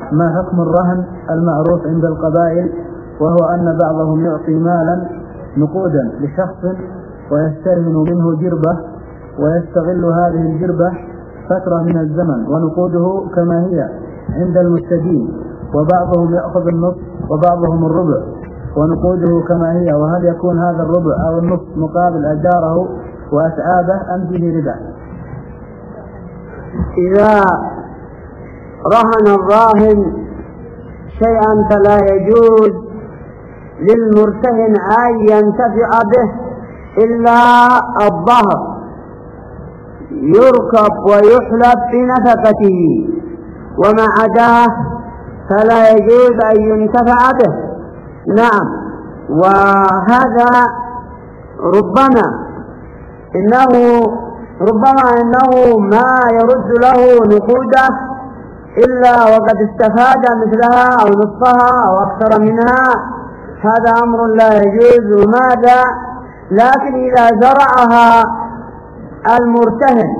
ما حكم الرهن المعروف عند القبائل، وهو أن بعضهم يعطي مالا نقودا لشخص ويسترهن منه جربة ويستغل هذه الجربة فترة من الزمن ونقوده كما هي عند المستدين، وبعضهم يأخذ النصف وبعضهم الربع ونقوده كما هي، وهل يكون هذا الربع أو النصف مقابل أجاره وأتعابه أم به ربا؟ إذا رهن الراهن شيئا فلا يجوز للمرتهن أن ينتفع به إلا الظهر يركب ويحلب بنفقته، وما عداه فلا يجوز أن ينتفع به. نعم، وهذا ربما إنه ما يرد له نقوده إلا وقد استفاد مثلها أو نصفها أو أكثر منها، هذا أمر لا يجوز. وماذا؟ لكن إذا زرعها المرتهن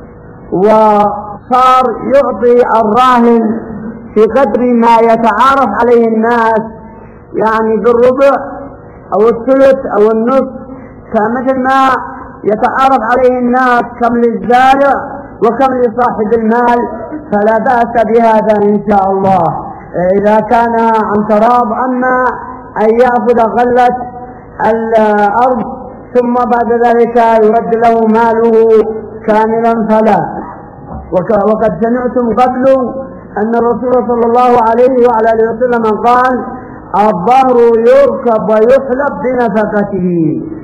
وصار يعطي الراهن في قدر ما يتعارف عليه الناس، يعني بالربع أو الثلث أو النصف، كمثل ما يتعارف عليه الناس كم للزارع وكم لصاحب المال، فلا بأس بهذا إن شاء الله إذا كان عن تراض. أما أن يأخذ غلة الأرض ثم بعد ذلك يرد له ماله كاملا فلا. وقد سمعتم قبل أن الرسول صلى الله عليه وعلى آله وسلم قال: الظهر يركب ويحلب بنفقته.